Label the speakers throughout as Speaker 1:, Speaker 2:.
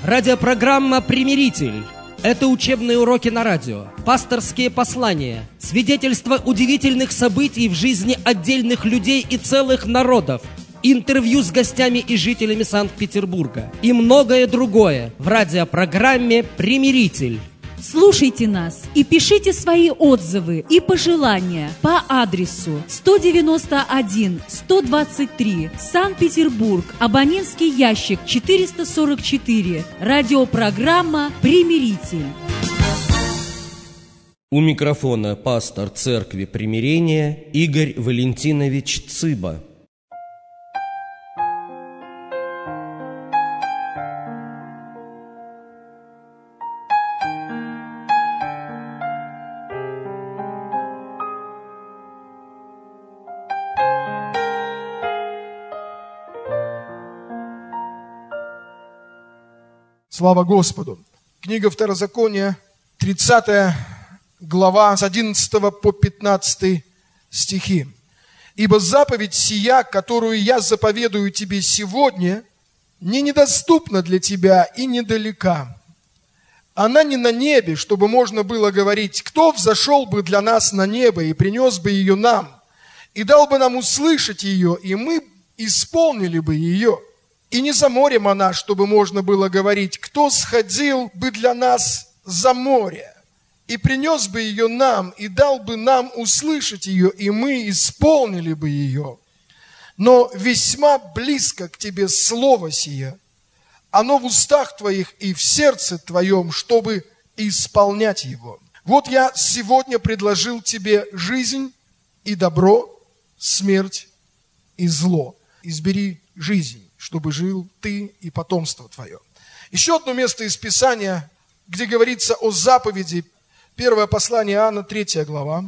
Speaker 1: Радиопрограмма «Примиритель». Это учебные уроки на радио, пасторские послания, свидетельства удивительных событий в жизни отдельных людей и целых народов, интервью с гостями и жителями Санкт-Петербурга и многое другое в радиопрограмме «Примиритель».
Speaker 2: Слушайте нас и пишите свои отзывы и пожелания по адресу 191-123, Санкт-Петербург, абонентский ящик 444, радиопрограмма «Примиритель».
Speaker 1: У микрофона пастор Церкви Примирения Игорь Валентинович Цыба.
Speaker 3: Слава Господу! Книга Второзакония, 30 глава, с 11 по 15 стихи. «Ибо заповедь сия, которую я заповедую тебе сегодня, не недоступна для тебя и недалека. Она не на небе, чтобы можно было говорить, кто взошел бы для нас на небо и принес бы ее нам, и дал бы нам услышать ее, и мы исполнили бы ее. И не за морем она, чтобы можно было говорить, кто сходил бы для нас за море, и принес бы ее нам, и дал бы нам услышать ее, и мы исполнили бы ее. Но весьма близко к тебе слово сие, оно в устах твоих и в сердце твоем, чтобы исполнять его. Вот я сегодня предложил тебе жизнь и добро, смерть и зло. Избери жизнь, чтобы жил ты и потомство твое». Еще одно место из Писания, где говорится о заповеди. Первое послание Иоанна, 3 глава,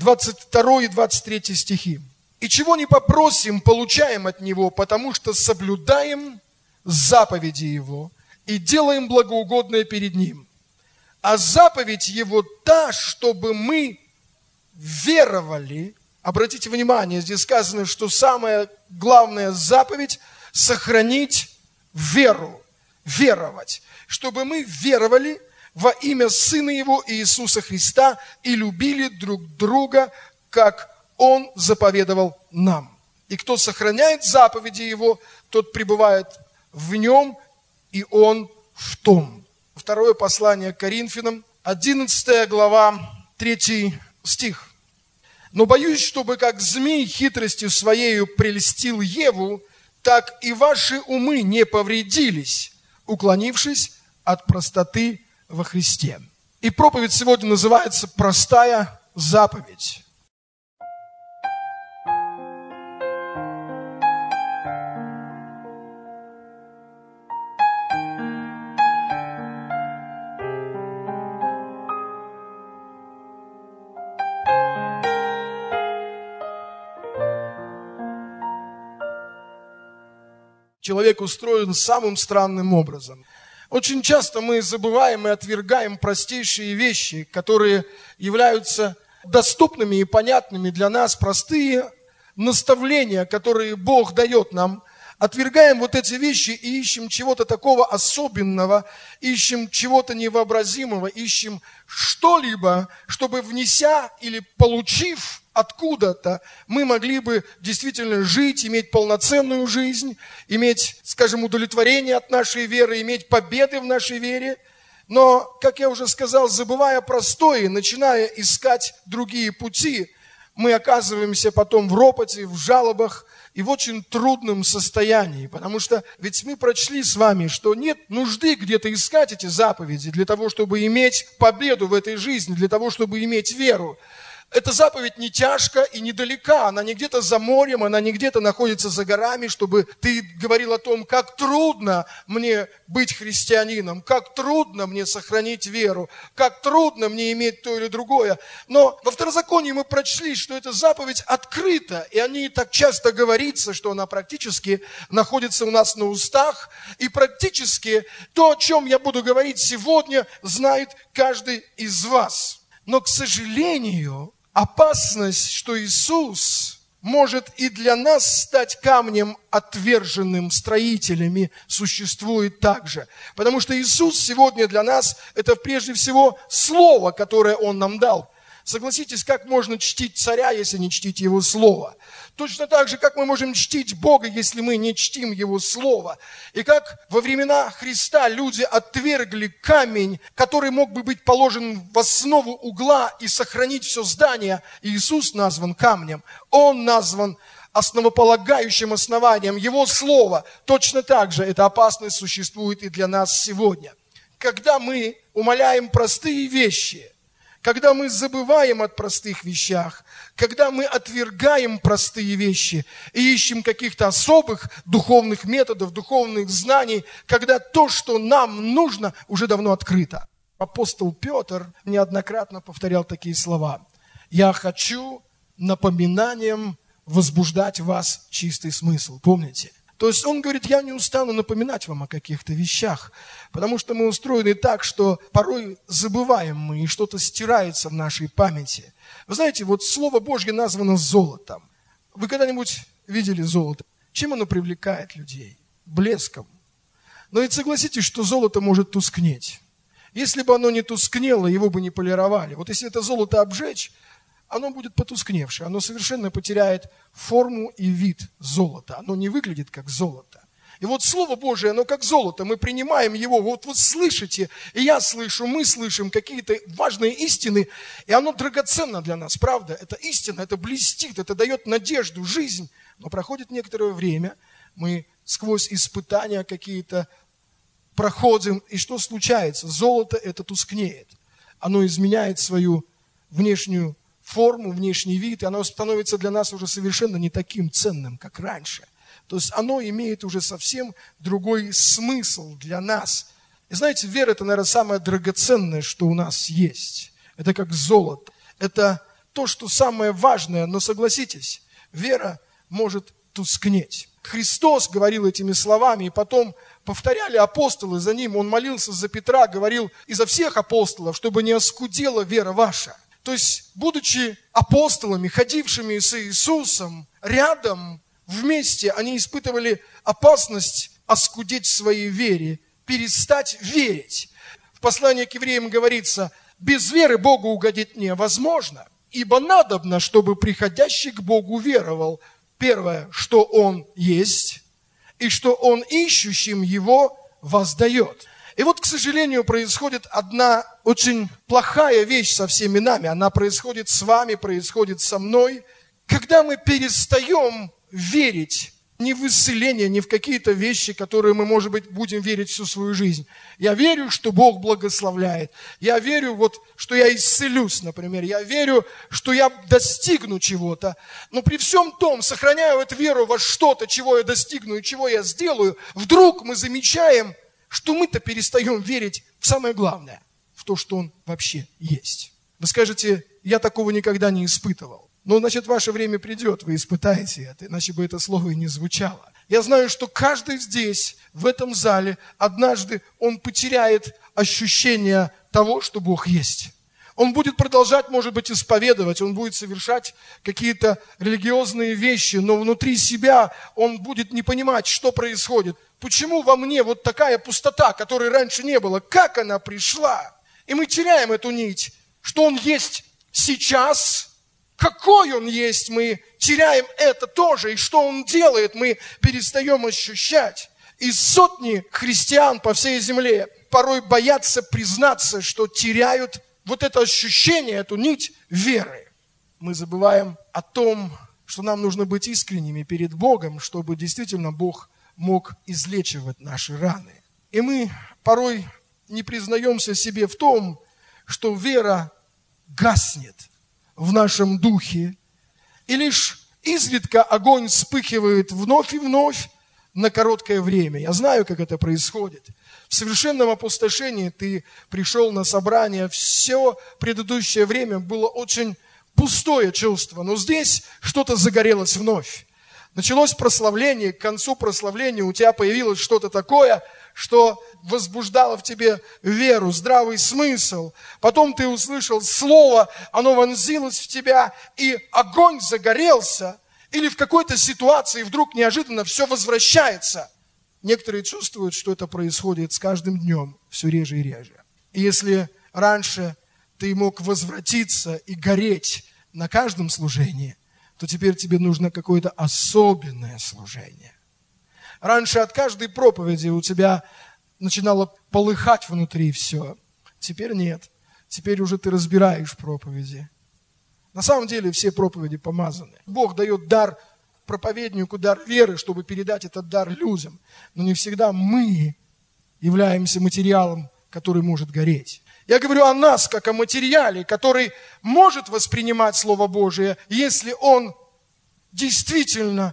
Speaker 3: 22 и 23 стихи. «И чего не попросим, получаем от Него, потому что соблюдаем заповеди Его и делаем благоугодное перед Ним. А заповедь Его та, чтобы мы веровали». Обратите внимание, здесь сказано, что самая главная заповедь – сохранить веру, веровать, чтобы мы веровали во имя Сына Его Иисуса Христа и любили друг друга, как Он заповедовал нам. И кто сохраняет заповеди Его, тот пребывает в Нем, и Он в том. Второе послание к Коринфянам, 11 глава, 3 стих. «Но боюсь, чтобы как змей хитростью своею прельстил Еву, так и ваши умы не повредились, уклонившись от простоты во Христе». И проповедь сегодня называется «Простая заповедь». Человек устроен самым странным образом. Очень часто мы забываем и отвергаем простейшие вещи, которые являются доступными и понятными для нас, простые наставления, которые Бог дает нам. Отвергаем вот эти вещи и ищем чего-то такого особенного, ищем чего-то невообразимого, ищем что-либо, чтобы внеся или получив откуда-то, мы могли бы действительно жить, иметь полноценную жизнь, иметь, скажем, удовлетворение от нашей веры, иметь победы в нашей вере. Но, как я уже сказал, забывая простое, начиная искать другие пути, мы оказываемся потом в ропоте, в жалобах и в очень трудном состоянии. Потому что ведь мы прочли с вами, что нет нужды где-то искать эти заповеди для того, чтобы иметь победу в этой жизни, для того, чтобы иметь веру. Эта заповедь не тяжка и недалека, она не где-то за морем, она не где-то находится за горами, чтобы ты говорил о том, как трудно мне быть христианином, как трудно мне сохранить веру, как трудно мне иметь то или другое. Но во Второзаконии мы прочли, что эта заповедь открыта, и о ней так часто говорится, что она практически находится у нас на устах, и практически то, о чем я буду говорить сегодня, знает каждый из вас. Но, к сожалению, опасность, что Иисус может и для нас стать камнем отверженным строителями, существует также. Потому что Иисус сегодня для нас – это прежде всего Слово, которое Он нам дал. Согласитесь, как можно чтить царя, если не чтить Его Слово? Точно так же, как мы можем чтить Бога, если мы не чтим Его Слово. И как во времена Христа люди отвергли камень, который мог бы быть положен в основу угла и сохранить все здание. Иисус назван камнем. Он назван основополагающим основанием. Его Слово точно так же, эта опасность существует и для нас сегодня. Когда мы умаляем простые вещи, когда мы забываем о простых вещах, когда мы отвергаем простые вещи и ищем каких-то особых духовных методов, духовных знаний, когда то, что нам нужно, уже давно открыто. Апостол Петр неоднократно повторял такие слова. «Я хочу напоминанием возбуждать в вас чистый смысл». Помните? То есть он говорит, я не устану напоминать вам о каких-то вещах, потому что мы устроены так, что порой забываем мы, и что-то стирается в нашей памяти. Вы знаете, вот Слово Божье названо золотом. Вы когда-нибудь видели золото? Чем оно привлекает людей? Блеском. Но ведь согласитесь, что золото может тускнеть. Если бы оно не тускнело, его бы не полировали. Вот если это золото обжечь, оно будет потускневшее, оно совершенно потеряет форму и вид золота. Оно не выглядит как золото. И вот Слово Божие, оно как золото, мы принимаем его, вот слышите, и я слышу, мы слышим какие-то важные истины, и оно драгоценно для нас, правда? Это истина, это блестит, это дает надежду, жизнь. Но проходит некоторое время, мы сквозь испытания какие-то проходим, и что случается? Золото это тускнеет, оно изменяет свою внешнюю форму, внешний вид, и оно становится для нас уже совершенно не таким ценным, как раньше. То есть оно имеет уже совсем другой смысл для нас. И знаете, вера – это, наверное, самое драгоценное, что у нас есть. Это как золото. Это то, что самое важное, но согласитесь, вера может тускнеть. Христос говорил этими словами, и потом повторяли апостолы за ним. Он молился за Петра, говорил и за всех апостолов, чтобы не оскудела вера ваша. То есть, будучи апостолами, ходившими с Иисусом рядом, вместе, они испытывали опасность оскудеть в своей вере, перестать верить. В послании к евреям говорится, без веры Богу угодить невозможно, ибо надобно, чтобы приходящий к Богу веровал. Первое, что Он есть, и что Он ищущим Его воздает. И вот, к сожалению, происходит одна очень плохая вещь со всеми нами. Она происходит с вами, происходит со мной. Когда мы перестаем верить не в исцеление, не в какие-то вещи, которые мы, может быть, будем верить всю свою жизнь. Я верю, что Бог благословляет. Я верю, что я исцелюсь, например. Я верю, что я достигну чего-то. Но при всем том, сохраняя эту веру во что-то, чего я достигну и чего я сделаю, вдруг мы замечаем, что мы-то перестаем верить в самое главное, в то, что Он вообще есть. Вы скажете, я такого никогда не испытывал. Но, значит, ваше время придет, вы испытаете это, иначе бы это слово и не звучало. Я знаю, что каждый здесь, в этом зале, однажды он потеряет ощущение того, что Бог есть. Он будет продолжать, может быть, исповедовать, он будет совершать какие-то религиозные вещи, но внутри себя он будет не понимать, что происходит. Почему во мне вот такая пустота, которой раньше не было? Как она пришла? И мы теряем эту нить, что Он есть сейчас, какой Он есть, мы теряем это тоже, и что Он делает, мы перестаем ощущать. И сотни христиан по всей земле порой боятся признаться, что теряют вот это ощущение, эту нить веры. Мы забываем о том, что нам нужно быть искренними перед Богом, чтобы действительно Бог мог излечивать наши раны. И мы порой не признаемся себе в том, что вера гаснет в нашем духе, и лишь изредка огонь вспыхивает вновь и вновь на короткое время. Я знаю, как это происходит. В совершенном опустошении ты пришел на собрание, все предыдущее время было очень пустое чувство, но здесь что-то загорелось вновь. Началось прославление, к концу прославления у тебя появилось что-то такое, что возбуждало в тебе веру, здравый смысл. Потом ты услышал слово, оно вонзилось в тебя, и огонь загорелся. Или в какой-то ситуации вдруг неожиданно все возвращается. Некоторые чувствуют, что это происходит с каждым днем все реже и реже. И если раньше ты мог возвратиться и гореть на каждом служении, то теперь тебе нужно какое-то особенное служение. Раньше от каждой проповеди у тебя начинало полыхать внутри все. Теперь нет. Теперь уже ты разбираешь проповеди. На самом деле все проповеди помазаны. Бог дает дар проповеднику, дар веры, чтобы передать этот дар людям. Но не всегда мы являемся материалом, который может гореть. Я говорю о нас, как о материале, который может воспринимать Слово Божие, если он действительно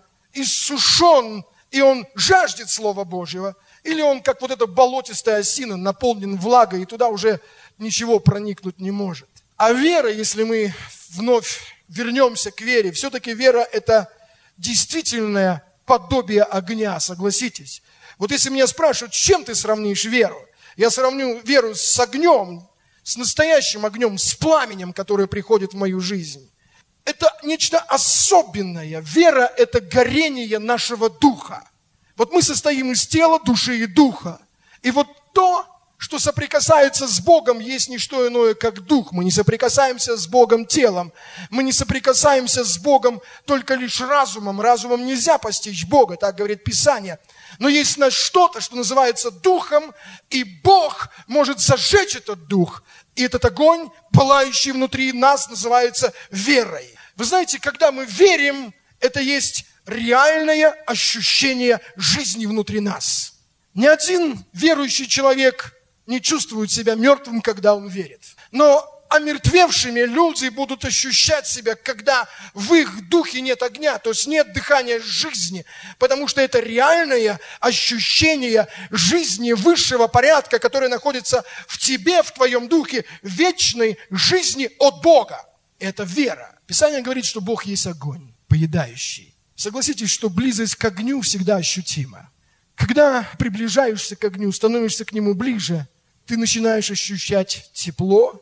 Speaker 3: иссушен, и он жаждет Слова Божьего, или он, как вот эта болотистая осина, наполнен влагой, и туда уже ничего проникнуть не может. А вера, если мы вновь вернемся к вере, все-таки вера – это действительное подобие огня, согласитесь. Вот если меня спрашивают, с чем ты сравнишь веру? Я сравню веру с огнем, с настоящим огнем, с пламенем, которое приходит в мою жизнь. Это нечто особенное. Вера – это горение нашего духа. Вот мы состоим из тела, души и духа. И вот то, что соприкасается с Богом, есть не что иное, как дух. Мы не соприкасаемся с Богом телом. Мы не соприкасаемся с Богом только лишь разумом. Разумом нельзя постичь Бога, так говорит Писание. Но есть что-то, что называется духом, и Бог может зажечь этот дух. И этот огонь, пылающий внутри нас, называется верой. Вы знаете, когда мы верим, это есть реальное ощущение жизни внутри нас. Ни один верующий человек не чувствует себя мертвым, когда он верит. Но омертвевшими люди будут ощущать себя, когда в их духе нет огня, то есть нет дыхания жизни, потому что это реальное ощущение жизни высшего порядка, которое находится в тебе, в твоем духе, вечной жизни от Бога. Это вера. Писание говорит, что Бог есть огонь, поедающий. Согласитесь, что близость к огню всегда ощутима. Когда приближаешься к огню, становишься к нему ближе, ты начинаешь ощущать тепло,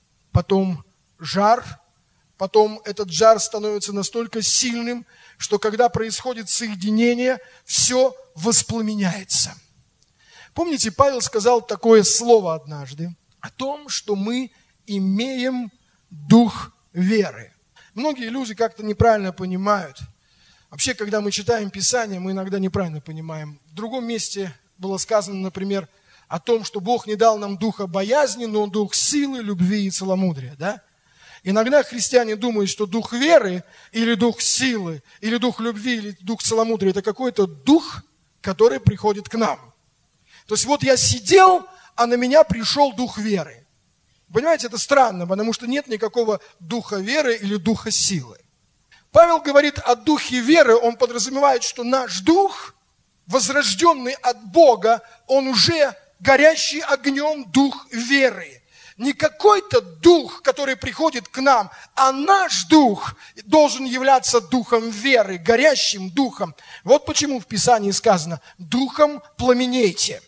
Speaker 3: потом жар, потом этот жар становится настолько сильным, что когда происходит соединение, все воспламеняется. Помните, Павел сказал такое слово однажды о том, что мы имеем дух веры. Многие люди как-то неправильно понимают. Вообще, когда мы читаем Писание, мы иногда неправильно понимаем. В другом месте было сказано, например, о том, что Бог не дал нам духа боязни, но дух силы, любви и целомудрия. Да? Иногда христиане думают, что дух веры, или дух силы, или дух любви, или дух целомудрия – это какой-то дух, который приходит к нам. То есть вот я сидел, а на меня пришел дух веры. Понимаете, это странно, потому что нет никакого духа веры или духа силы. Павел говорит о духе веры, он подразумевает, что наш дух, возрожденный от Бога, он уже горящий огнем дух веры. Не какой-то дух, который приходит к нам, а наш дух должен являться духом веры, горящим духом. Вот почему в Писании сказано «духом пламенейте».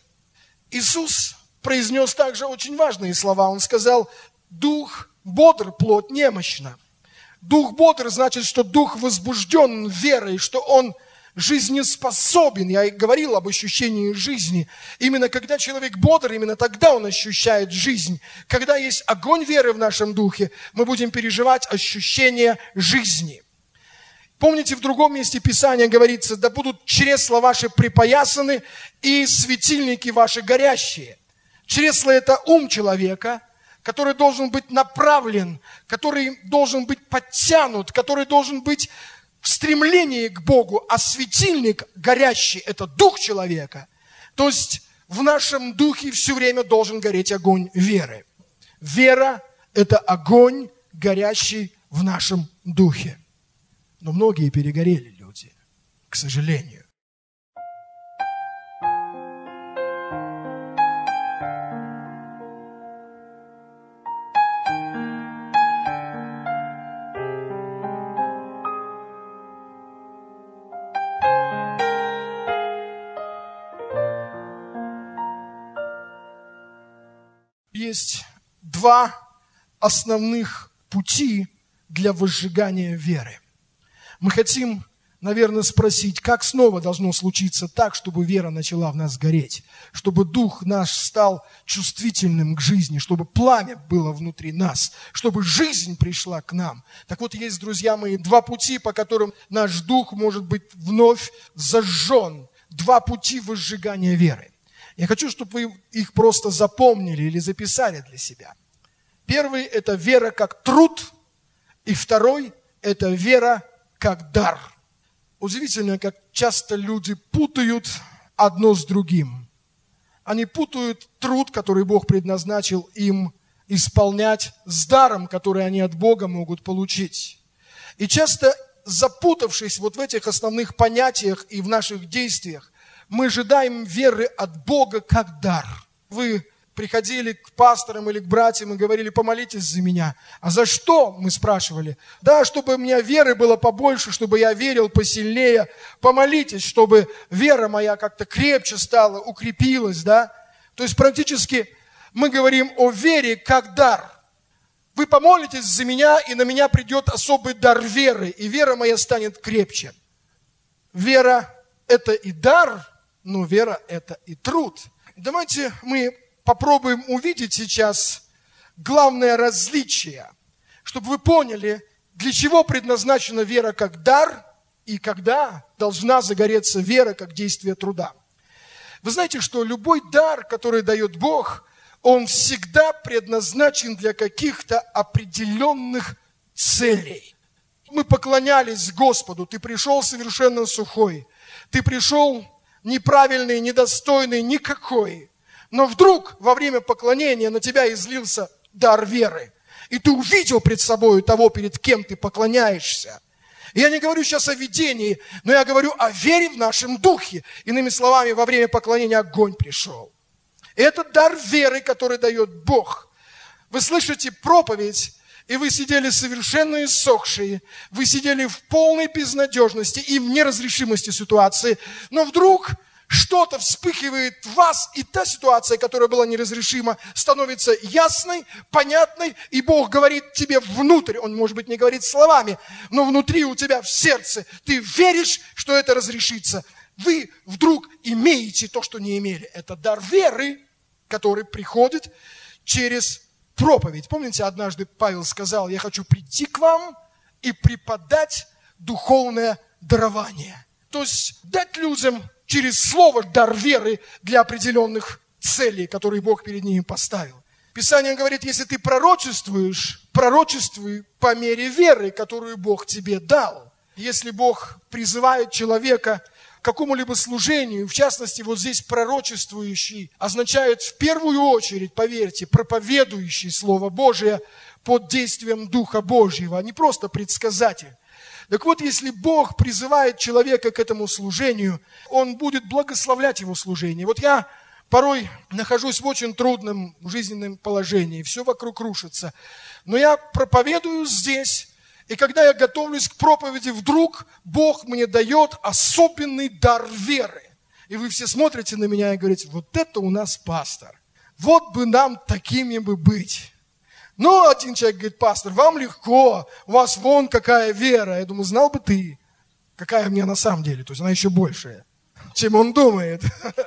Speaker 3: Иисус произнес также очень важные слова. Он сказал «дух бодр, плоть немощна». Дух бодр значит, что дух возбужден верой, что он жизнеспособен. Я и говорил об ощущении жизни. Именно когда человек бодр, именно тогда он ощущает жизнь. Когда есть огонь веры в нашем духе, мы будем переживать ощущение жизни. Помните, в другом месте Писания говорится, да будут чресла ваши припоясаны и светильники ваши горящие. Чресла – это ум человека, который должен быть направлен, который должен быть подтянут, который должен быть в стремлении к Богу, а светильник горящий – это дух человека. То есть в нашем духе все время должен гореть огонь веры. Вера – это огонь, горящий в нашем духе. Но многие перегорели люди, к сожалению. Есть два основных пути для возжигания веры. Мы хотим наверное, спросить, как снова должно случиться так, чтобы вера начала в нас гореть, чтобы дух наш стал чувствительным к жизни, чтобы пламя было внутри нас, чтобы жизнь пришла к нам. Так вот, есть, друзья мои, два пути, по которым наш дух может быть вновь зажжен. Два пути возжигания веры. Я хочу, чтобы вы их просто запомнили или записали для себя. Первый – это вера как труд, и второй – это вера как дар. Удивительно, как часто люди путают одно с другим. Они путают труд, который Бог предназначил им исполнять, с даром, который они от Бога могут получить. И часто, запутавшись вот в этих основных понятиях и в наших действиях, мы ожидаем веры от Бога как дар. Вы приходили к пасторам или к братьям и говорили: помолитесь за меня. А за что, мы спрашивали? Да, чтобы у меня веры было побольше, чтобы я верил посильнее. Помолитесь, чтобы вера моя как-то крепче стала, укрепилась, да? То есть практически мы говорим о вере как дар. Вы помолитесь за меня, и на меня придет особый дар веры, и вера моя станет крепче. Вера – это и дар, но вера – это и труд. Давайте мы попробуем увидеть сейчас главное различие, чтобы вы поняли, для чего предназначена вера как дар и когда должна загореться вера как действие труда. Вы знаете, что любой дар, который дает Бог, он всегда предназначен для каких-то определенных целей. Мы поклонялись Господу, ты пришел совершенно сухой, ты пришел неправильный, недостойный, никакой. Но вдруг во время поклонения на тебя излился дар веры. И ты увидел пред собой того, перед кем ты поклоняешься. И я не говорю сейчас о видении, но я говорю о вере в нашем духе. Иными словами, во время поклонения огонь пришел. И это дар веры, который дает Бог. Вы слышите проповедь, и вы сидели совершенно иссохшие, вы сидели в полной безнадежности и в неразрешимости ситуации, но вдруг что-то вспыхивает в вас, и та ситуация, которая была неразрешима, становится ясной, понятной, и Бог говорит тебе внутрь, Он, может быть, не говорит словами, но внутри у тебя в сердце, ты веришь, что это разрешится. Вы вдруг имеете то, что не имели. Это дар веры, который приходит через проповедь. Помните, однажды Павел сказал: я хочу прийти к вам и преподать духовное дарование. То есть дать людям через слово дар веры для определенных целей, которые Бог перед ними поставил. Писание говорит, если ты пророчествуешь, пророчествуй по мере веры, которую Бог тебе дал. Если Бог призывает человека к какому-либо служению, в частности, вот здесь пророчествующий, означает в первую очередь, поверьте, проповедующий Слово Божие под действием Духа Божьего, а не просто предсказатель. Так вот, если Бог призывает человека к этому служению, Он будет благословлять его служение. Вот я порой нахожусь в очень трудном жизненном положении, все вокруг рушится, но я проповедую здесь, и когда я готовлюсь к проповеди, вдруг Бог мне дает особенный дар веры. И вы все смотрите на меня и говорите: вот это у нас пастор, вот бы нам такими бы быть. Но один человек говорит: пастор, вам легко, у вас вон какая вера. Я думаю, знал бы ты, какая у меня на самом деле. То есть она еще большая, чем он думает.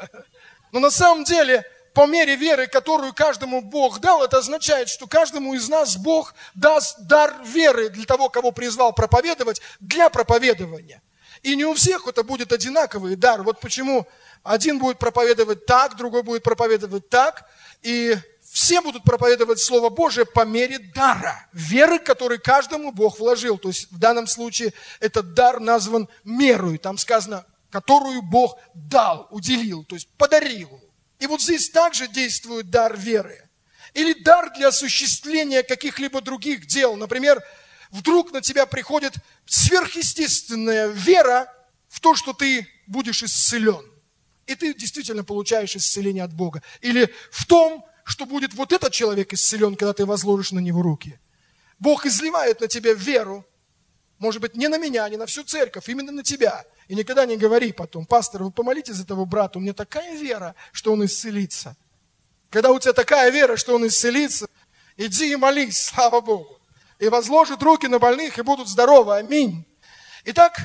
Speaker 3: Но на самом деле, по мере веры, которую каждому Бог дал, это означает, что каждому из нас Бог даст дар веры для того, кого призвал проповедовать, для проповедования. И не у всех это будет одинаковый дар. Вот почему один будет проповедовать так, другой будет проповедовать так, и все будут проповедовать Слово Божие по мере дара, веры, который каждому Бог вложил. То есть в данном случае этот дар назван мерою. Там сказано, которую Бог дал, уделил, то есть подарил. И вот здесь также действует дар веры. Или дар для осуществления каких-либо других дел. Например, вдруг на тебя приходит сверхъестественная вера в то, что ты будешь исцелен. И ты действительно получаешь исцеление от Бога. Или в том, что будет вот этот человек исцелен, когда ты возложишь на него руки. Бог изливает на тебя веру, может быть, не на меня, не на всю церковь, именно на тебя. И никогда не говори потом: пастор, вы помолитесь за этого брата, у меня такая вера, что он исцелится. Когда у тебя такая вера, что он исцелится, иди и молись, слава Богу. И возложат руки на больных, и будут здоровы. Аминь. Итак,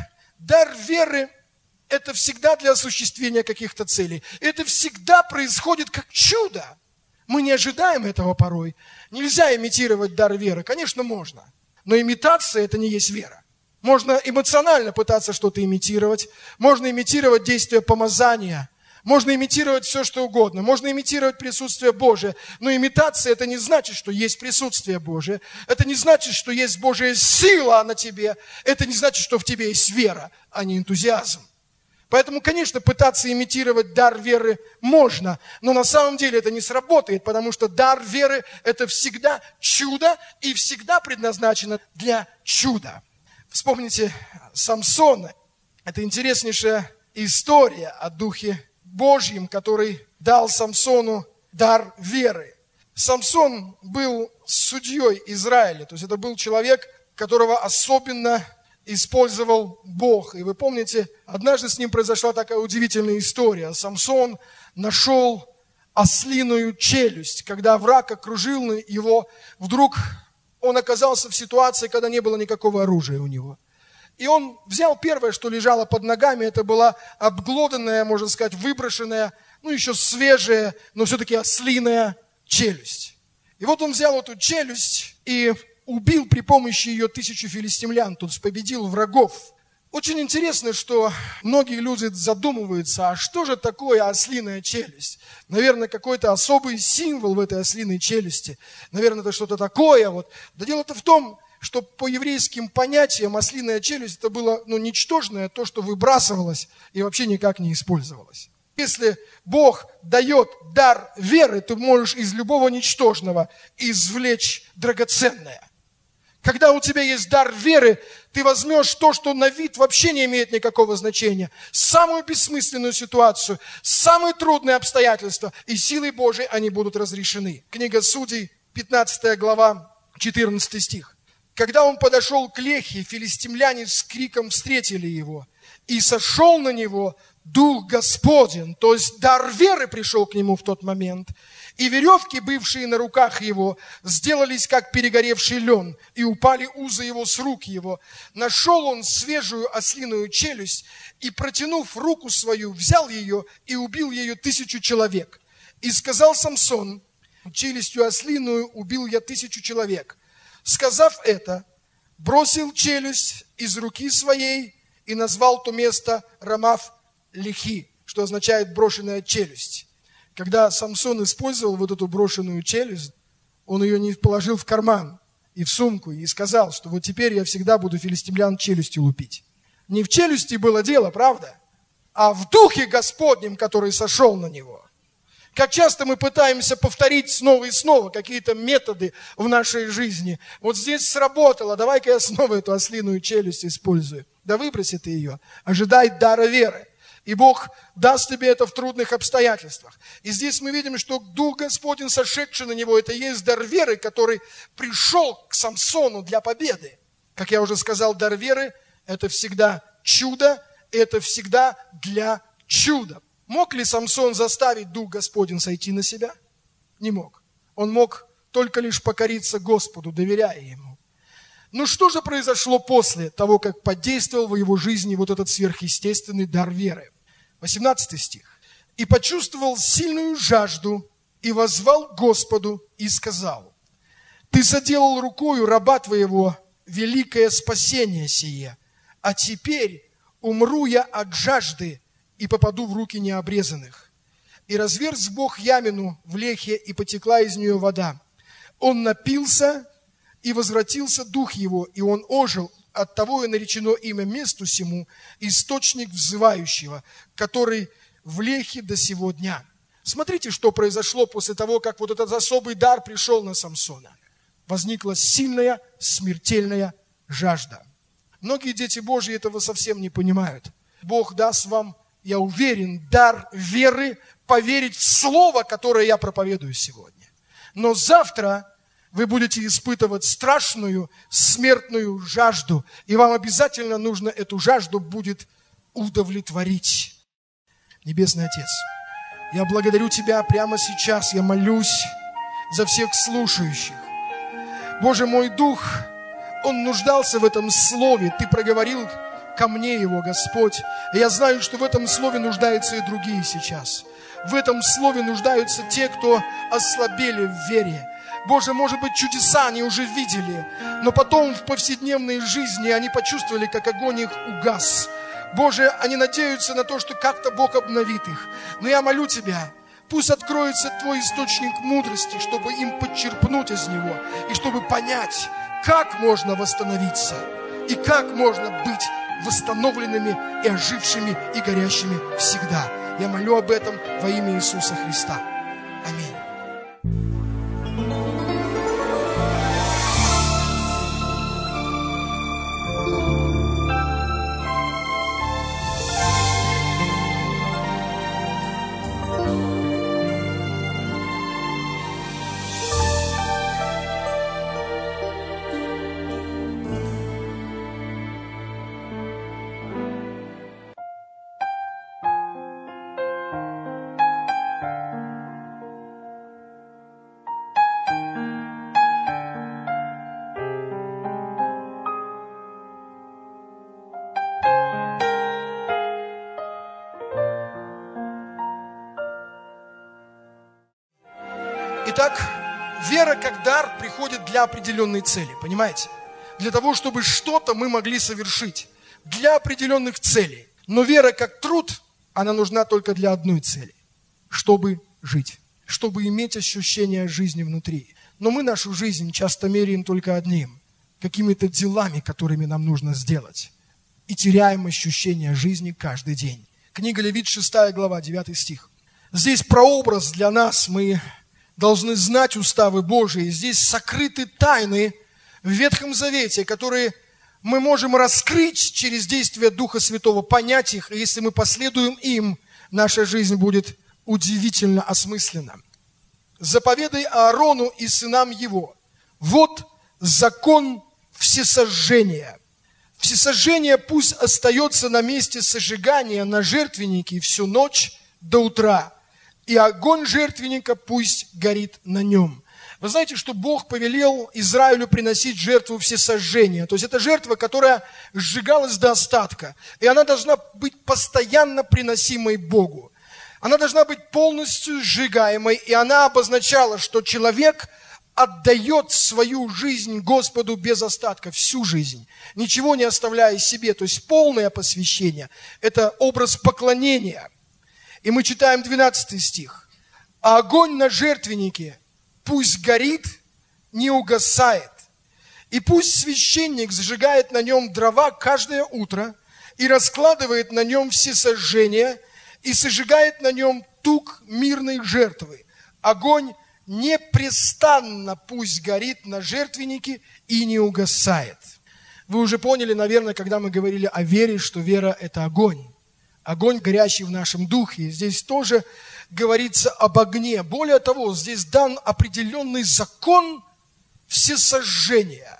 Speaker 3: дар веры – это всегда для осуществления каких-то целей. Это всегда происходит как чудо. Мы не ожидаем этого порой. Нельзя имитировать дар веры. Конечно, можно. Но имитация – это не есть вера. Можно эмоционально пытаться что-то имитировать. Можно имитировать действие помазания. Можно имитировать все, что угодно. Можно имитировать присутствие Божие. Но имитация – это не значит, что есть присутствие Божие. Это не значит, что есть Божья сила на тебе. Это не значит, что в тебе есть вера, а не энтузиазм. Поэтому, конечно, пытаться имитировать дар веры можно, но на самом деле это не сработает, потому что дар веры – это всегда чудо и всегда предназначено для чуда. Вспомните Самсона. Это интереснейшая история о Духе Божьем, который дал Самсону дар веры. Самсон был судьей Израиля, то есть это был человек, которого особенно использовал Бог. И вы помните, однажды с ним произошла такая удивительная история. Самсон нашел ослиную челюсть. Когда враг окружил его, вдруг он оказался в ситуации, когда не было никакого оружия у него. И он взял первое, что лежало под ногами, это была обглоданная, можно сказать, выброшенная, еще свежая, но все-таки ослиная челюсть. И вот он взял эту челюсть и убил при помощи ее 1000 филистимлян, то есть победил врагов. Очень интересно, что многие люди задумываются, а что же такое ослиная челюсть? Наверное, какой-то особый символ в этой ослиной челюсти. Наверное, это что-то такое. Да дело-то в том, что по еврейским понятиям ослиная челюсть это было ничтожное, то, что выбрасывалось и вообще никак не использовалось. Если Бог дает дар веры, ты можешь из любого ничтожного извлечь драгоценное. Когда у тебя есть дар веры, ты возьмешь то, что на вид вообще не имеет никакого значения, самую бессмысленную ситуацию, самые трудные обстоятельства, и силой Божией они будут разрешены. Книга Судей, 15 глава, 14 стих. Когда он подошел к Лехе, филистимляне с криком встретили его, и сошел на него Дух Господень, то есть дар веры пришел к нему в тот момент, и веревки, бывшие на руках его, сделались как перегоревший лен, и упали узы его с рук его. Нашел он свежую ослиную челюсть, и, протянув руку свою, взял ее и убил ею 1000 человек. И сказал Самсон: челюстью ослиную убил я 1000 человек. Сказав это, бросил челюсть из руки своей и назвал то место Рамав-Лехи, что означает брошенная челюсть. Когда Самсон использовал эту брошенную челюсть, он ее не положил в карман и в сумку, и сказал, что теперь я всегда буду филистимлян челюстью лупить. Не в челюсти было дело, правда? А в Духе Господнем, который сошел на него. Как часто мы пытаемся повторить снова и снова какие-то методы в нашей жизни. Здесь сработало, давай-ка я снова эту ослиную челюсть использую. Да выброси ты ее, ожидай дара веры. И Бог даст тебе это в трудных обстоятельствах. И здесь мы видим, что Дух Господень, сошедший на него, это и есть дар веры, который пришел к Самсону для победы. Как я уже сказал, дар веры – это всегда чудо, это всегда для чуда. Мог ли Самсон заставить Дух Господень сойти на себя? Не мог. Он мог только лишь покориться Господу, доверяя Ему. Ну что же произошло после того, как подействовал в его жизни этот сверхъестественный дар веры? 18 стих. «И почувствовал сильную жажду, и воззвал к Господу, и сказал: Ты соделал рукою раба твоего великое спасение сие, а теперь умру я от жажды и попаду в руки необрезанных. И разверз Бог ямину в Лехе, и потекла из нее вода. Он напился, и возвратился дух его, и он ожил. Оттого и наречено имя месту сему источник взывающего, который в Лехе до сего дня». Смотрите, что произошло после того, как этот особый дар пришел на Самсона. Возникла сильная, смертельная жажда. Многие дети Божьи этого совсем не понимают. Бог даст вам, я уверен, дар веры поверить в слово, которое я проповедую сегодня. Но завтра вы будете испытывать страшную смертную жажду, и вам обязательно нужно эту жажду будет удовлетворить. Небесный Отец, я благодарю Тебя прямо сейчас, я молюсь за всех слушающих. Боже, мой дух, он нуждался в этом слове. Ты проговорил ко мне его, Господь. И я знаю, что в этом слове нуждаются и другие сейчас. В этом слове нуждаются те, кто ослабели в вере. Боже, может быть, чудеса они уже видели, но потом в повседневной жизни они почувствовали, как огонь их угас. Боже, они надеются на то, что как-то Бог обновит их. Но я молю Тебя, пусть откроется Твой источник мудрости, чтобы им подчерпнуть из него, и чтобы понять, как можно восстановиться, и как можно быть восстановленными и ожившими и горящими всегда. Я молю об этом во имя Иисуса Христа. Аминь. Итак, вера как дар приходит для определенной цели, понимаете? Для того, чтобы что-то мы могли совершить, для определенных целей. Но вера как труд, она нужна только для одной цели, чтобы жить, чтобы иметь ощущение жизни внутри. Но мы нашу жизнь часто меряем только одним, какими-то делами, которыми нам нужно сделать. И теряем ощущение жизни каждый день. Книга Левит, 6 глава, 9 стих. Здесь прообраз для нас, мы должны знать уставы Божии. Здесь сокрыты тайны в Ветхом Завете, которые мы можем раскрыть через действие Духа Святого, понять их, и если мы последуем им, наша жизнь будет удивительно осмыслена. «Заповедай Аарону и сынам его, вот закон всесожжения. Всесожжение пусть остается на месте сожигания на жертвеннике всю ночь до утра, и огонь жертвенника пусть горит на нем». Вы знаете, что Бог повелел Израилю приносить жертву всесожжения. То есть это жертва, которая сжигалась до остатка. И она должна быть постоянно приносимой Богу. Она должна быть полностью сжигаемой. И она обозначала, что человек отдает свою жизнь Господу без остатка, всю жизнь, ничего не оставляя себе. То есть полное посвящение. Это образ поклонения. И мы читаем 12 стих. «А огонь на жертвеннике пусть горит, не угасает. И пусть священник зажигает на нем дрова каждое утро и раскладывает на нем всесожжения и сожигает на нем тук мирной жертвы. Огонь непрестанно пусть горит на жертвеннике и не угасает». Вы уже поняли, наверное, когда мы говорили о вере, что вера – это огонь. Огонь, горящий в нашем духе. Здесь тоже говорится об огне. Более того, здесь дан определенный закон всесожжения.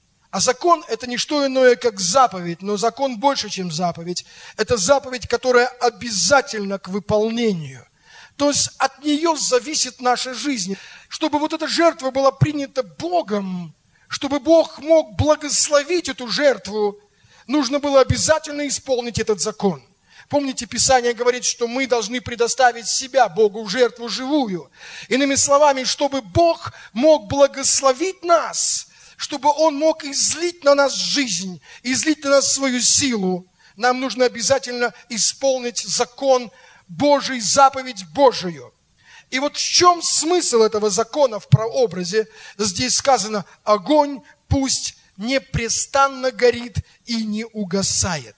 Speaker 3: А закон – это не что иное, как заповедь, но закон больше, чем заповедь. Это заповедь, которая обязательна к выполнению. То есть от нее зависит наша жизнь. Чтобы вот эта жертва была принята Богом, чтобы Бог мог благословить эту жертву, нужно было обязательно исполнить этот закон. Помните, Писание говорит, что мы должны предоставить себя Богу в жертву живую. Иными словами, чтобы Бог мог благословить нас, чтобы Он мог излить на нас жизнь, излить на нас свою силу, нам нужно обязательно исполнить закон Божий, заповедь Божию. И вот в чем смысл этого закона в прообразе? Здесь сказано: огонь пусть непрестанно горит и не угасает.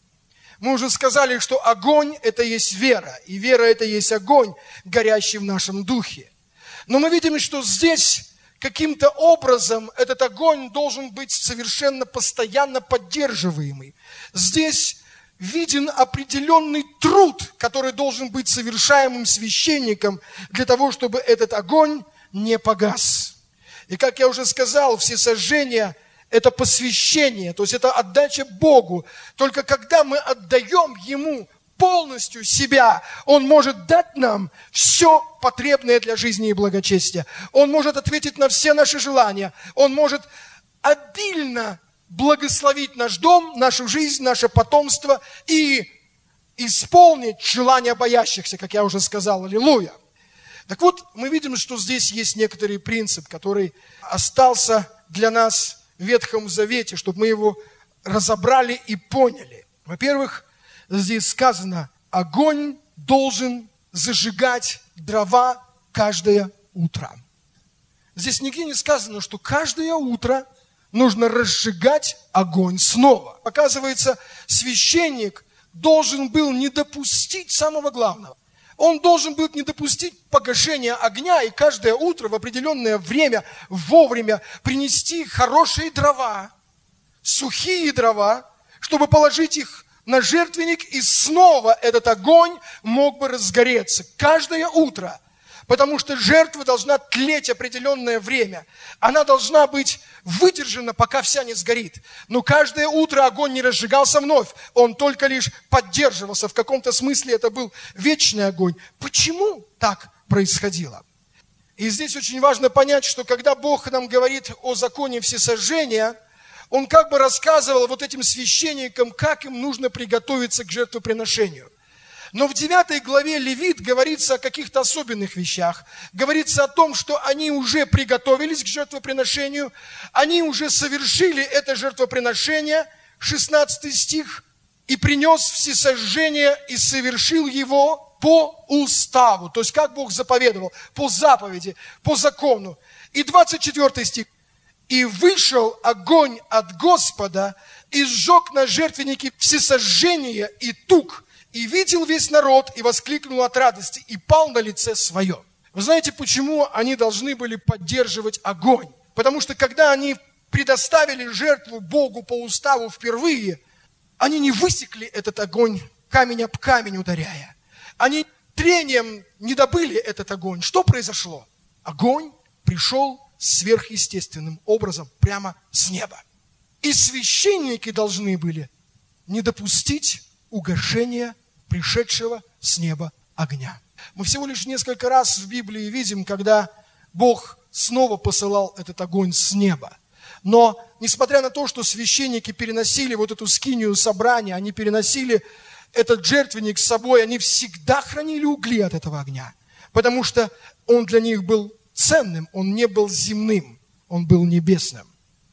Speaker 3: Мы уже сказали, что огонь – это есть вера, и вера – это есть огонь, горящий в нашем духе. Но мы видим, что здесь каким-то образом этот огонь должен быть совершенно постоянно поддерживаемый. Здесь виден определенный труд, который должен быть совершаемым священником для того, чтобы этот огонь не погас. И как я уже сказал, всесожжение – это посвящение, то есть это отдача Богу. Только когда мы отдаем Ему полностью себя, Он может дать нам все потребное для жизни и благочестия. Он может ответить на все наши желания. Он может обильно благословить наш дом, нашу жизнь, наше потомство и исполнить желания боящихся, как я уже сказал. Аллилуйя. Так вот, мы видим, что здесь есть некоторый принцип, который остался для нас в Ветхом Завете, чтобы мы его разобрали и поняли. Во-первых, здесь сказано, огонь должен зажигать дрова каждое утро. Здесь нигде не сказано, что каждое утро нужно разжигать огонь снова. Оказывается, священник должен был не допустить самого главного. Он должен был не допустить погашения огня и каждое утро в определенное время, вовремя принести хорошие дрова, сухие дрова, чтобы положить их на жертвенник, и снова этот огонь мог бы разгореться каждое утро. Потому что жертва должна тлеть определенное время. Она должна быть выдержана, пока вся не сгорит. Но каждое утро огонь не разжигался вновь. Он только лишь поддерживался. В каком-то смысле это был вечный огонь. Почему так происходило? И здесь очень важно понять, что когда Бог нам говорит о законе всесожжения, Он как бы рассказывал вот этим священникам, как им нужно приготовиться к жертвоприношению. Но в 9 главе Левит говорится о каких-то особенных вещах. Говорится о том, что они уже приготовились к жертвоприношению, они уже совершили это жертвоприношение, 16 стих, и принес всесожжение и совершил его по уставу. То есть, как Бог заповедовал, по заповеди, по закону. И 24 стих. И вышел огонь от Господа, и сжег на жертвеннике всесожжение и тук. И видел весь народ, и воскликнул от радости, и пал на лице свое. Вы знаете, почему они должны были поддерживать огонь? Потому что, когда они предоставили жертву Богу по уставу впервые, они не высекли этот огонь, камень об камень ударяя. Они трением не добыли этот огонь. Что произошло? Огонь пришел сверхъестественным образом прямо с неба. И священники должны были не допустить угошения пришедшего с неба огня. Мы всего лишь несколько раз в Библии видим, когда Бог снова посылал этот огонь с неба. Но, несмотря на то, что священники переносили вот эту скинию собрания, они переносили этот жертвенник с собой, они всегда хранили угли от этого огня, потому что он для них был ценным, он не был земным, он был небесным.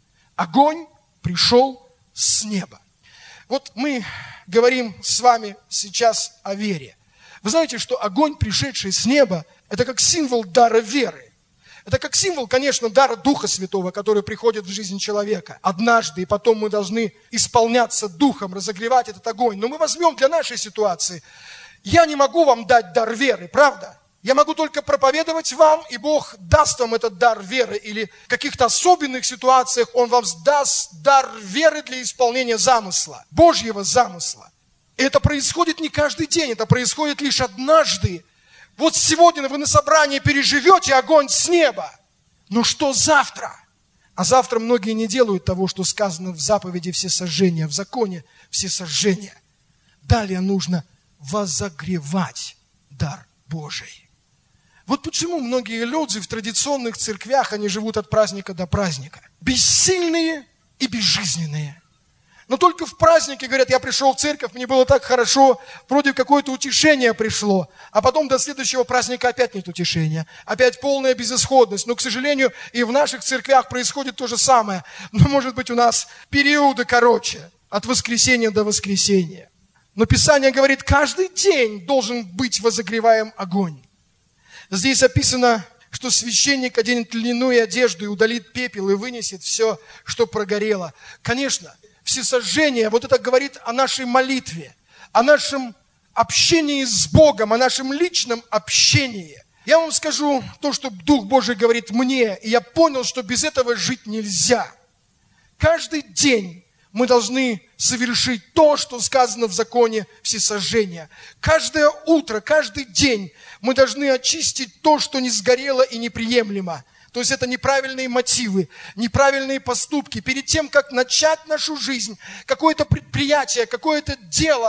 Speaker 3: Огонь пришел с неба. Вот мы говорим с вами сейчас о вере. Вы знаете, что огонь, пришедший с неба, это как символ дара веры. Это как символ, конечно, дара Духа Святого, который приходит в жизнь человека однажды, и потом мы должны исполняться Духом, разогревать этот огонь. Но мы возьмем для нашей ситуации. Я не могу вам дать дар веры, правда? Я могу только проповедовать вам, и Бог даст вам этот дар веры, или в каких-то особенных ситуациях Он вам даст дар веры для исполнения замысла, Божьего замысла. И это происходит не каждый день, это происходит лишь однажды. Вот сегодня вы на собрании переживете огонь с неба. Но что завтра? А завтра многие не делают того, что сказано в заповеди всесожжения, в законе всесожжения. Далее нужно возогревать дар Божий. Вот почему многие люди в традиционных церквях, они живут от праздника до праздника. Бессильные и безжизненные. Но только в празднике, говорят, я пришел в церковь, мне было так хорошо, вроде какое-то утешение пришло, а потом до следующего праздника опять нет утешения, опять полная безысходность. Но, к сожалению, и в наших церквях происходит то же самое. Но, может быть, у нас периоды короче, от воскресенья до воскресенья. Но Писание говорит, каждый день должен быть возогреваем огонь. Здесь описано, что священник оденет льняную одежду и удалит пепел и вынесет все, что прогорело. Конечно, всесожжение, вот это говорит о нашей молитве, о нашем общении с Богом, о нашем личном общении. Я вам скажу то, что Дух Божий говорит мне, и я понял, что без этого жить нельзя. Каждый день мы должны совершить то, что сказано в законе всесожжения. Каждое утро, каждый день мы должны очистить то, что не сгорело и неприемлемо. То есть это неправильные мотивы, неправильные поступки. Перед тем, как начать нашу жизнь, какое-то предприятие, какое-то дело,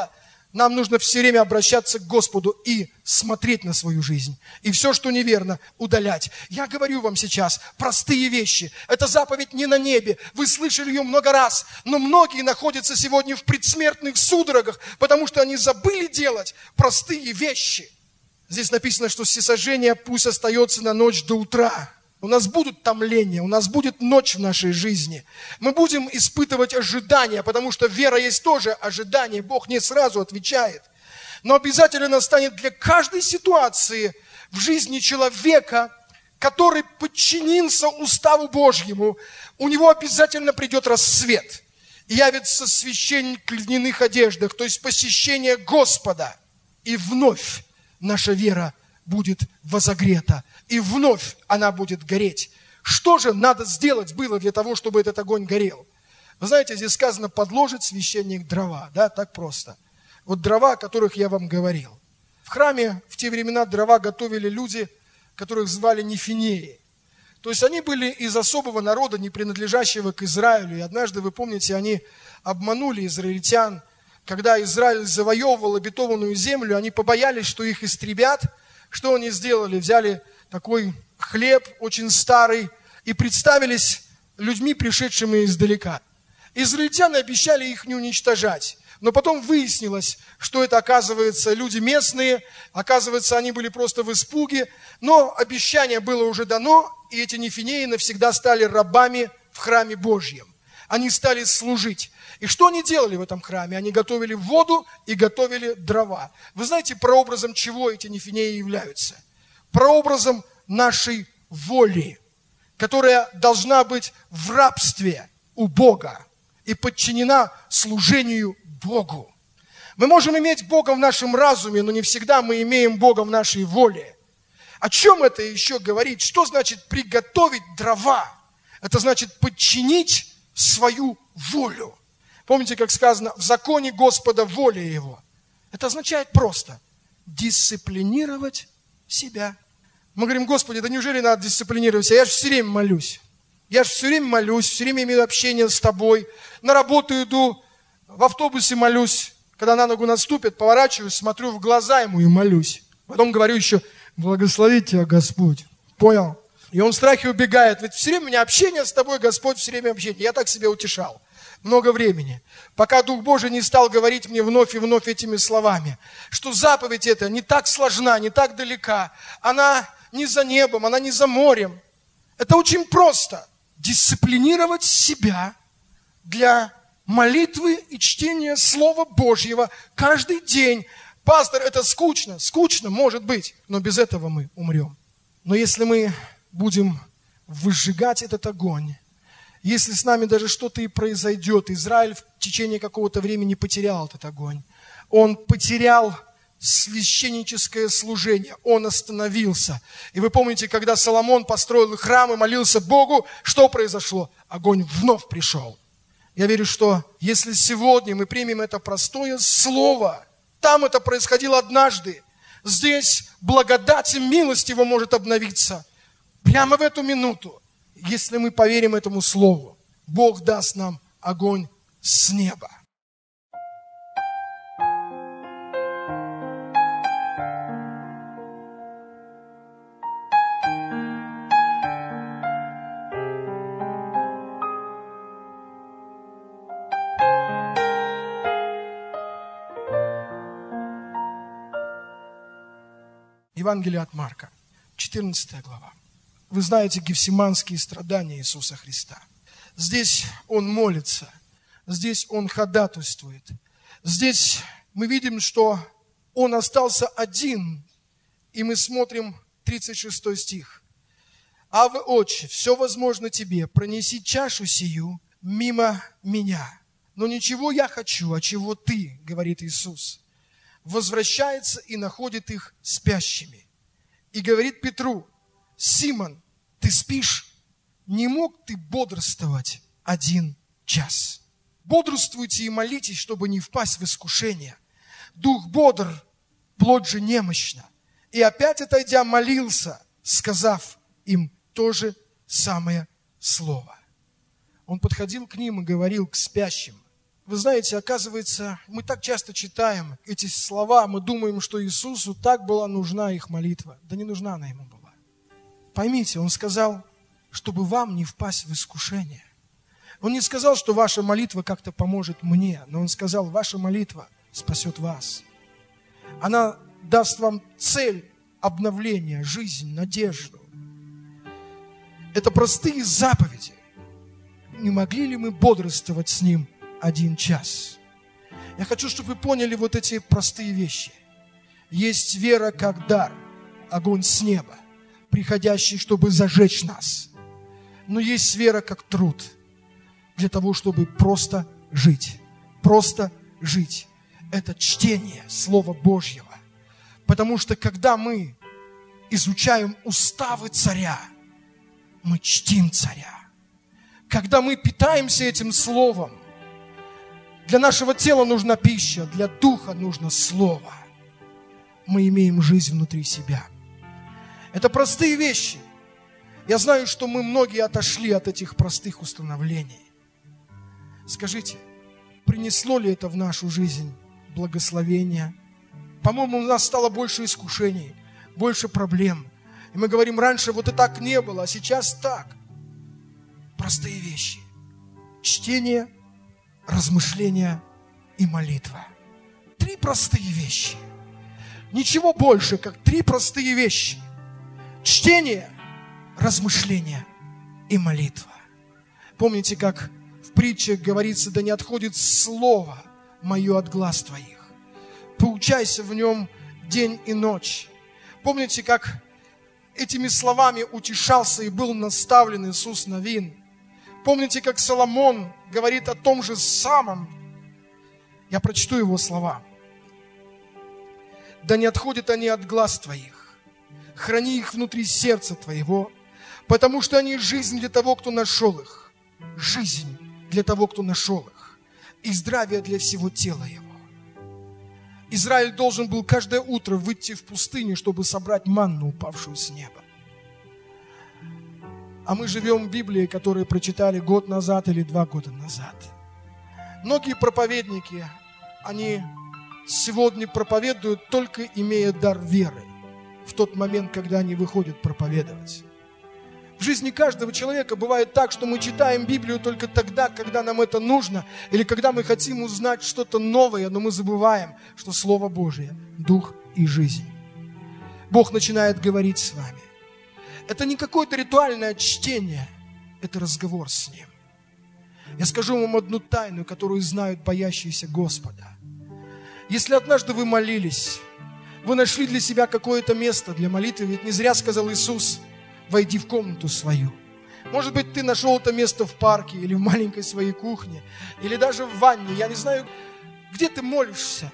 Speaker 3: Нам нужно все время обращаться к Господу и смотреть на свою жизнь. И все, что неверно, удалять. Я говорю вам сейчас простые вещи. Эта заповедь не на небе. Вы слышали ее много раз. Но многие находятся сегодня в предсмертных судорогах, потому что они забыли делать простые вещи. Здесь написано, что всесожжение пусть остается на ночь до утра. У нас будут томления, у нас будет ночь в нашей жизни. Мы будем испытывать ожидания, потому что вера есть тоже ожидание. Бог не сразу отвечает. Но обязательно настанет для каждой ситуации в жизни человека, который подчинился уставу Божьему, у него обязательно придет рассвет. И явится священник в льняных одеждах, то есть посещение Господа. И вновь наша вера будет возогрета. И вновь она будет гореть. Что же надо сделать было для того, чтобы этот огонь горел? Вы знаете, здесь сказано, подложит священник дрова. Да, так просто. Вот дрова, о которых я вам говорил. В храме в те времена дрова готовили люди, которых звали нефинеи. То есть они были из особого народа, не принадлежащего к Израилю. И однажды, вы помните, они обманули израильтян. Когда Израиль завоевывал обетованную землю, они побоялись, что их истребят. Что они сделали? Взяли такой хлеб, очень старый, и представились людьми, пришедшими издалека. Израильтяне обещали их не уничтожать. Но потом выяснилось, что это, оказывается, люди местные, оказывается, они были просто в испуге. Но обещание было уже дано, и эти нефинеи навсегда стали рабами в храме Божьем. Они стали служить. И что они делали в этом храме? Они готовили воду и готовили дрова. Вы знаете, прообразом чего эти нефинеи являются? Прообразом нашей воли, которая должна быть в рабстве у Бога и подчинена служению Богу. Мы можем иметь Бога в нашем разуме, но не всегда мы имеем Бога в нашей воле. О чем это еще говорит? Что значит приготовить дрова? Это значит подчинить свою волю. Помните, как сказано, в законе Господа воля Его. Это означает просто дисциплинировать себя. Мы говорим, Господи, да неужели надо дисциплинировать себя? Я же все время молюсь. Я же все время молюсь, все время имею общение с Тобой. На работу иду, в автобусе молюсь. Когда на ногу наступят, поворачиваюсь, смотрю в глаза Ему и молюсь. Потом говорю еще, благослови Тебя, Господь. Понял? И он в страхе убегает. Ведь все время у меня общение с Тобой, Господь, все время общение. Я так себя утешал. Много времени. Пока Дух Божий не стал говорить мне вновь и вновь этими словами, что заповедь эта не так сложна, не так далека. Она не за небом, она не за морем. Это очень просто. Дисциплинировать себя для молитвы и чтения Слова Божьего каждый день. Пастор, это скучно. Скучно, может быть, но без этого мы умрем. Но если мы будем выжигать этот огонь, если с нами даже что-то и произойдет, Израиль в течение какого-то времени потерял этот огонь. Он потерял священническое служение, он остановился. И вы помните, когда Соломон построил храм и молился Богу, что произошло? Огонь вновь пришел. Я верю, что если сегодня мы примем это простое слово, там это происходило однажды, здесь благодать и милость Его может обновиться прямо в эту минуту. Если мы поверим этому слову, Бог даст нам огонь с неба. Евангелие от Марка, 14 глава. Вы знаете гефсиманские страдания Иисуса Христа. Здесь Он молится, здесь Он ходатайствует. Здесь мы видим, что Он остался один, и мы смотрим 36 стих. «Аве, Отче, все возможно Тебе, пронеси чашу сию мимо меня. Но ничего я хочу, а чего Ты, говорит Иисус». Возвращается и находит их спящими. И говорит Петру: «Симон, ты спишь? Не мог ты бодрствовать 1 час? Бодрствуйте и молитесь, чтобы не впасть в искушение. Дух бодр, плоть же немощна». И опять отойдя молился, сказав им то же самое слово. Он подходил к ним и говорил к спящим: Вы знаете, оказывается, мы так часто читаем эти слова, мы думаем, что Иисусу так была нужна их молитва. Да не нужна она ему была. Поймите, Он сказал, чтобы вам не впасть в искушение. Он не сказал, что ваша молитва как-то поможет мне, но Он сказал, ваша молитва спасет вас. Она даст вам цель обновления, жизнь, надежду. Это простые заповеди. Не могли ли мы бодрствовать с Ним 1 час? Я хочу, чтобы вы поняли вот эти простые вещи. Есть вера как дар, огонь с неба, приходящий, чтобы зажечь нас. Но есть вера как труд, для того, чтобы просто жить. Просто жить. Это чтение Слова Божьего. Потому что когда мы изучаем уставы царя, мы чтим царя. Когда мы питаемся этим Словом, для нашего тела нужна пища, для духа нужно Слово. Мы имеем жизнь внутри себя. Это простые вещи. Я знаю, что мы многие отошли от этих простых установлений. Скажите, принесло ли это в нашу жизнь благословение? По-моему, у нас стало больше искушений, больше проблем. И мы говорим, раньше вот и так не было, а сейчас так. Простые вещи. Чтение, размышления и молитва. 3 простые вещи. Ничего больше, как 3 простые вещи. Чтение, размышления и молитва. Помните, как в притче говорится, да не отходит слово мое от глаз твоих. Поучайся в нем день и ночь. Помните, как этими словами утешался и был наставлен Иисус Навин. Помните, как Соломон говорит о том же самом. Я прочту его слова. Да не отходят они от глаз твоих. Храни их внутри сердца твоего, потому что они жизнь для того, кто нашел их. Жизнь для того, кто нашел их. И здравие для всего тела его. Израиль должен был каждое утро выйти в пустыню, чтобы собрать манну, упавшую с неба. А мы живем в Библии, которую прочитали год назад или 2 года назад. Многие проповедники, они сегодня проповедуют, только имея дар веры, в тот момент, когда они выходят проповедовать. В жизни каждого человека бывает так, что мы читаем Библию только тогда, когда нам это нужно, или когда мы хотим узнать что-то новое, но мы забываем, что Слово Божие – дух и жизнь. Бог начинает говорить с вами. Это не какое-то ритуальное чтение, это разговор с Ним. Я скажу вам одну тайну, которую знают боящиеся Господа. Если однажды вы молились, вы нашли для себя какое-то место для молитвы, ведь не зря сказал Иисус: «Войди в комнату свою». Может быть, ты нашел это место в парке, или в маленькой своей кухне, или даже в ванне, я не знаю, где ты молишься.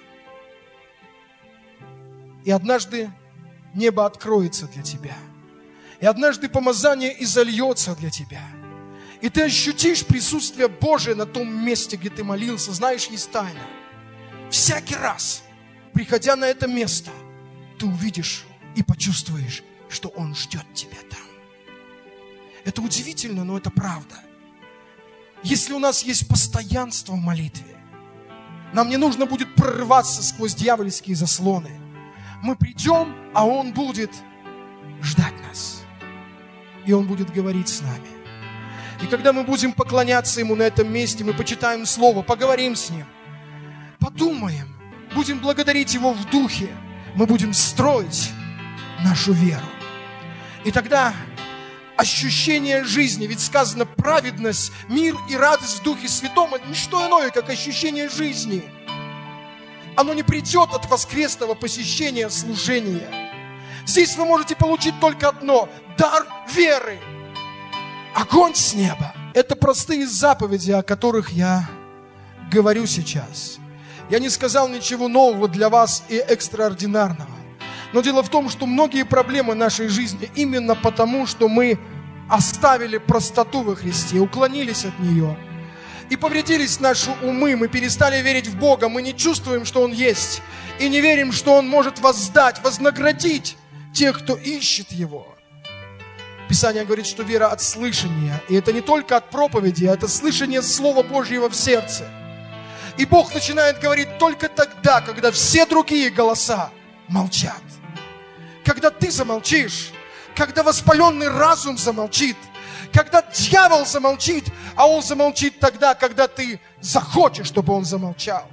Speaker 3: И однажды небо откроется для тебя. И однажды помазание изольется для тебя. И ты ощутишь присутствие Божие на том месте, где ты молился. Знаешь, есть тайна. Всякий раз, приходя на это место, ты увидишь и почувствуешь, что Он ждет тебя там. Это удивительно, но это правда. Если у нас есть постоянство в молитве, нам не нужно будет прорываться сквозь дьявольские заслоны. Мы придем, а Он будет ждать нас. И Он будет говорить с нами. И когда мы будем поклоняться Ему на этом месте, мы почитаем Слово, поговорим с Ним, подумаем, будем благодарить Его в духе, мы будем строить нашу веру. И тогда ощущение жизни, ведь сказано, праведность, мир и радость в Духе Святом, это не что иное, как ощущение жизни. Оно не придет от воскресного посещения служения. Здесь вы можете получить только одно – дар веры. Огонь с неба. Это простые заповеди, о которых я говорю сейчас. Я не сказал ничего нового для вас и экстраординарного. Но дело в том, что многие проблемы нашей жизни именно потому, что мы оставили простоту во Христе, уклонились от нее. И повредились наши умы, мы перестали верить в Бога, мы не чувствуем, что Он есть. И не верим, что Он может воздать, вознаградить тех, кто ищет Его. Писание говорит, что вера от слышания. И это не только от проповеди, а это слышание Слова Божьего в сердце. И Бог начинает говорить только тогда, когда все другие голоса молчат. Когда ты замолчишь, когда воспаленный разум замолчит, когда дьявол замолчит, а он замолчит тогда, когда ты захочешь, чтобы он замолчал.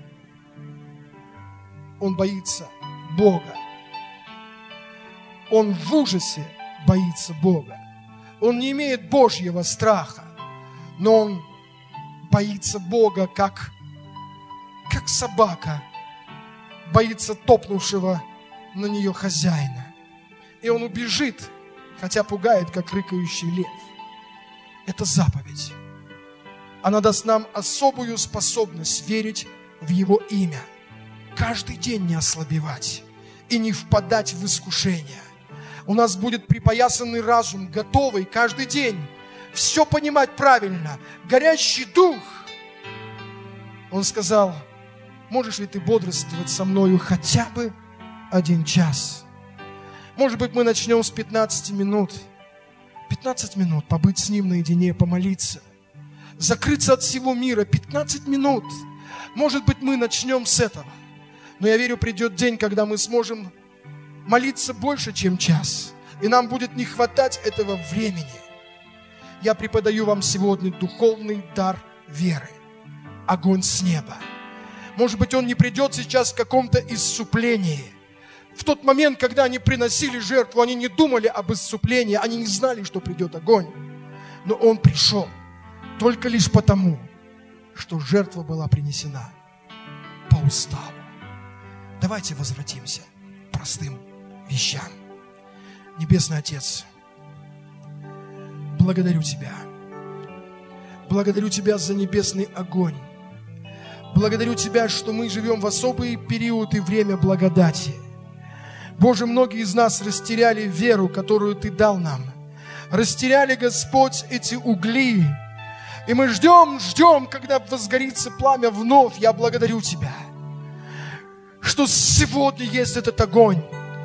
Speaker 3: Он боится Бога. Он в ужасе боится Бога. Он не имеет Божьего страха, но он боится Бога, как собака боится топнувшего на нее хозяина. И он убежит, хотя пугает, как рыкающий лев. Это заповедь. Она даст нам особую способность верить в Его имя. Каждый день не ослабевать и не впадать в искушение. У нас будет припоясанный разум, готовый каждый день все понимать правильно, горящий дух. Он сказал: можешь ли ты бодрствовать со мною хотя бы 1 час? Может быть, мы начнем с 15 минут. 15 минут побыть с Ним наедине, помолиться. Закрыться от всего мира 15 минут. Может быть, мы начнем с этого. Но я верю, придет день, когда мы сможем молиться больше, чем час. И нам будет не хватать этого времени. Я преподаю вам сегодня духовный дар веры. Огонь с неба. Может быть, он не придет сейчас в каком-то исцуплении. В тот момент, когда они приносили жертву, они не думали об исцуплении, они не знали, что придет огонь. Но он пришел только лишь потому, что жертва была принесена по уставу. Давайте возвратимся к простым вещам. Небесный Отец, благодарю Тебя. Благодарю Тебя за небесный огонь. Благодарю Тебя, что мы живем в особый период и время благодати. Боже, многие из нас растеряли веру, которую Ты дал нам. Растеряли, Господь, эти угли. И мы ждем, когда возгорится пламя вновь. Я благодарю Тебя, что сегодня есть этот огонь.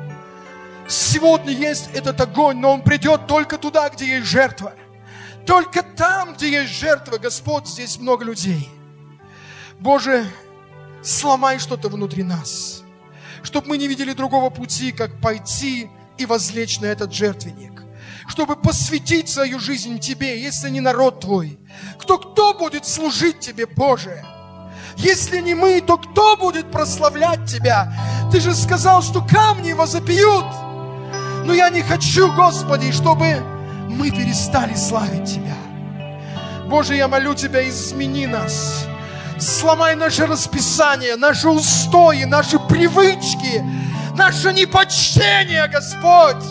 Speaker 3: Сегодня есть этот огонь, но он придет только туда, где есть жертва. Только там, где есть жертва, Господь, здесь много людей. Боже, сломай что-то внутри нас, чтобы мы не видели другого пути, как пойти и возлечь на этот жертвенник, чтобы посвятить свою жизнь Тебе, если не народ Твой. Кто будет служить Тебе, Боже? Если не мы, то кто будет прославлять Тебя? Ты же сказал, что камни возопьют. Но я не хочу, Господи, чтобы мы перестали славить Тебя. Боже, я молю Тебя, измени нас. Сломай наше расписание, наши устои, наши привычки, наше непочтение, Господь.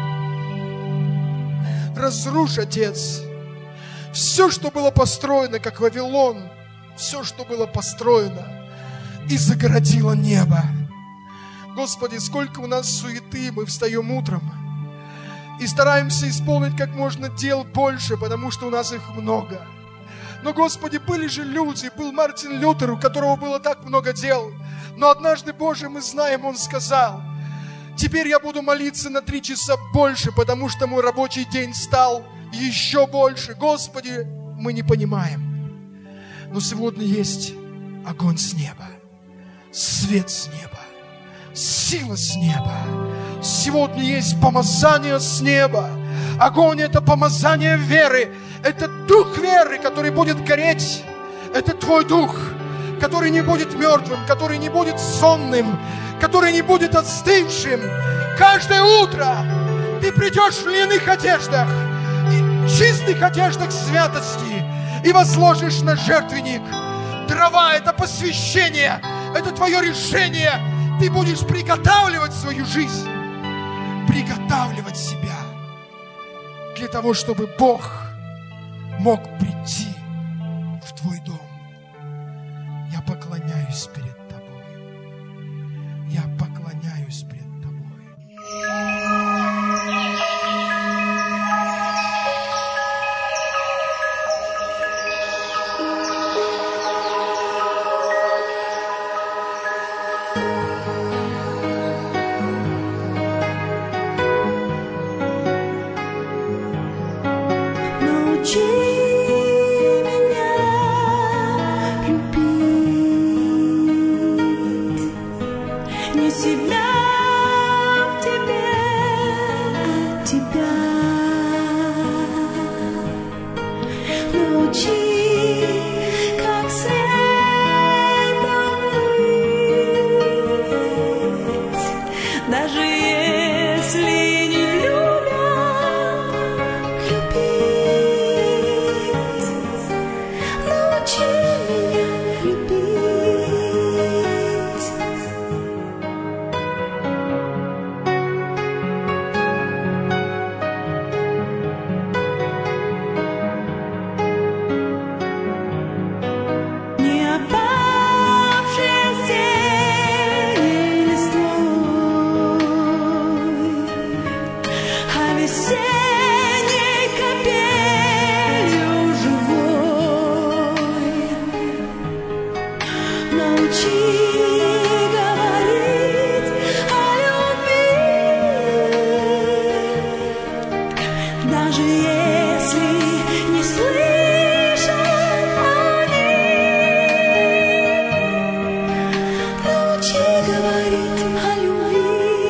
Speaker 3: Разрушь, Отец, все, что было построено, как Вавилон, все, что было построено и загородило небо. Господи, сколько у нас суеты, мы встаем утром и стараемся исполнить как можно дел больше, потому что у нас их много. Но, Господи, были же люди, был Мартин Лютер, у которого было так много дел. Но однажды, Боже, мы знаем, он сказал: теперь я буду молиться на 3 часа больше, потому что мой рабочий день стал еще больше. Господи, мы не понимаем. Но сегодня есть огонь с неба, свет с неба, сила с неба. Сегодня есть помазание с неба. Огонь – это помазание веры. Это дух веры, который будет гореть. Это Твой дух, который не будет мертвым, который не будет сонным, который не будет остывшим. Каждое утро Ты придешь в льняных одеждах, в чистых одеждах святости и возложишь на жертвенник дрова. Это посвящение, это Твое решение. Ты будешь приготавливать свою жизнь, приготавливать себя для того, чтобы Бог мог прийти в Твой дом. Я поклоняюсь перед Тобой. Я поклоняюсь перед Тобой.
Speaker 4: Научи меня любить. не себя в тебе, а тебя. Научи, как светом быть, даже если не любят любить. Научи меня любить. Не опавшей осенней листвой, а весенней капелью живой. Научи говорить о любви, даже если не слышат они. Научи говорить о любви.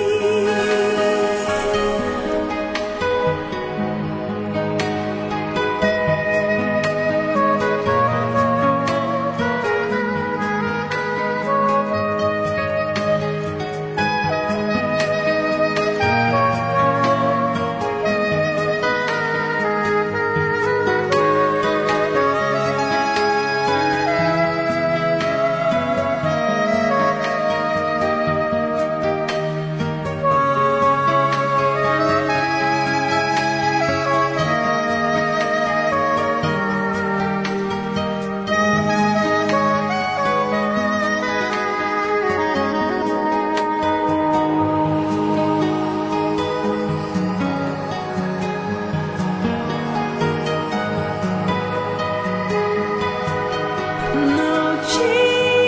Speaker 4: Научи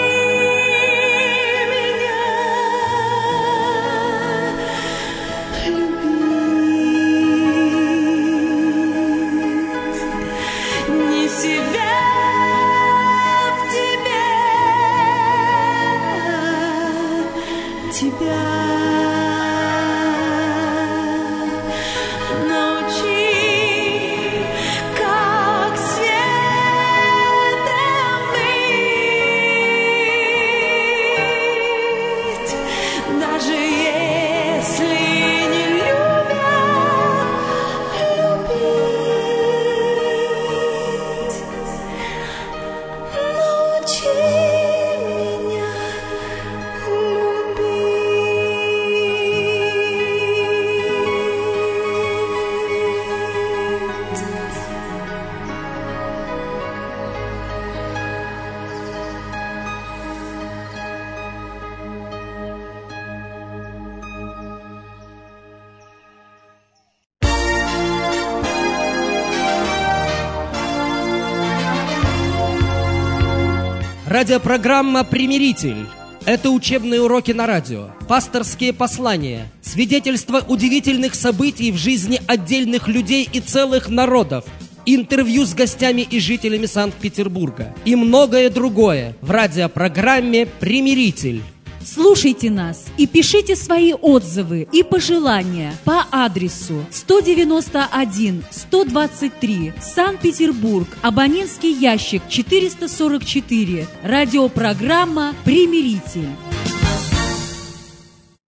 Speaker 4: меня любить, не себя в тебе, а тебя. Научи, как светом быть, даже если не любят любить. Научи меня любить.
Speaker 1: Радиопрограмма «Примиритель». Это учебные уроки на радио, пасторские послания, свидетельства удивительных событий в жизни отдельных людей и целых народов, интервью с гостями и жителями Санкт-Петербурга и многое другое в радиопрограмме «Примиритель».
Speaker 2: Слушайте нас и пишите свои отзывы и пожелания по адресу 191-123, Санкт-Петербург, абонентский ящик 444, радиопрограмма «Примиритель».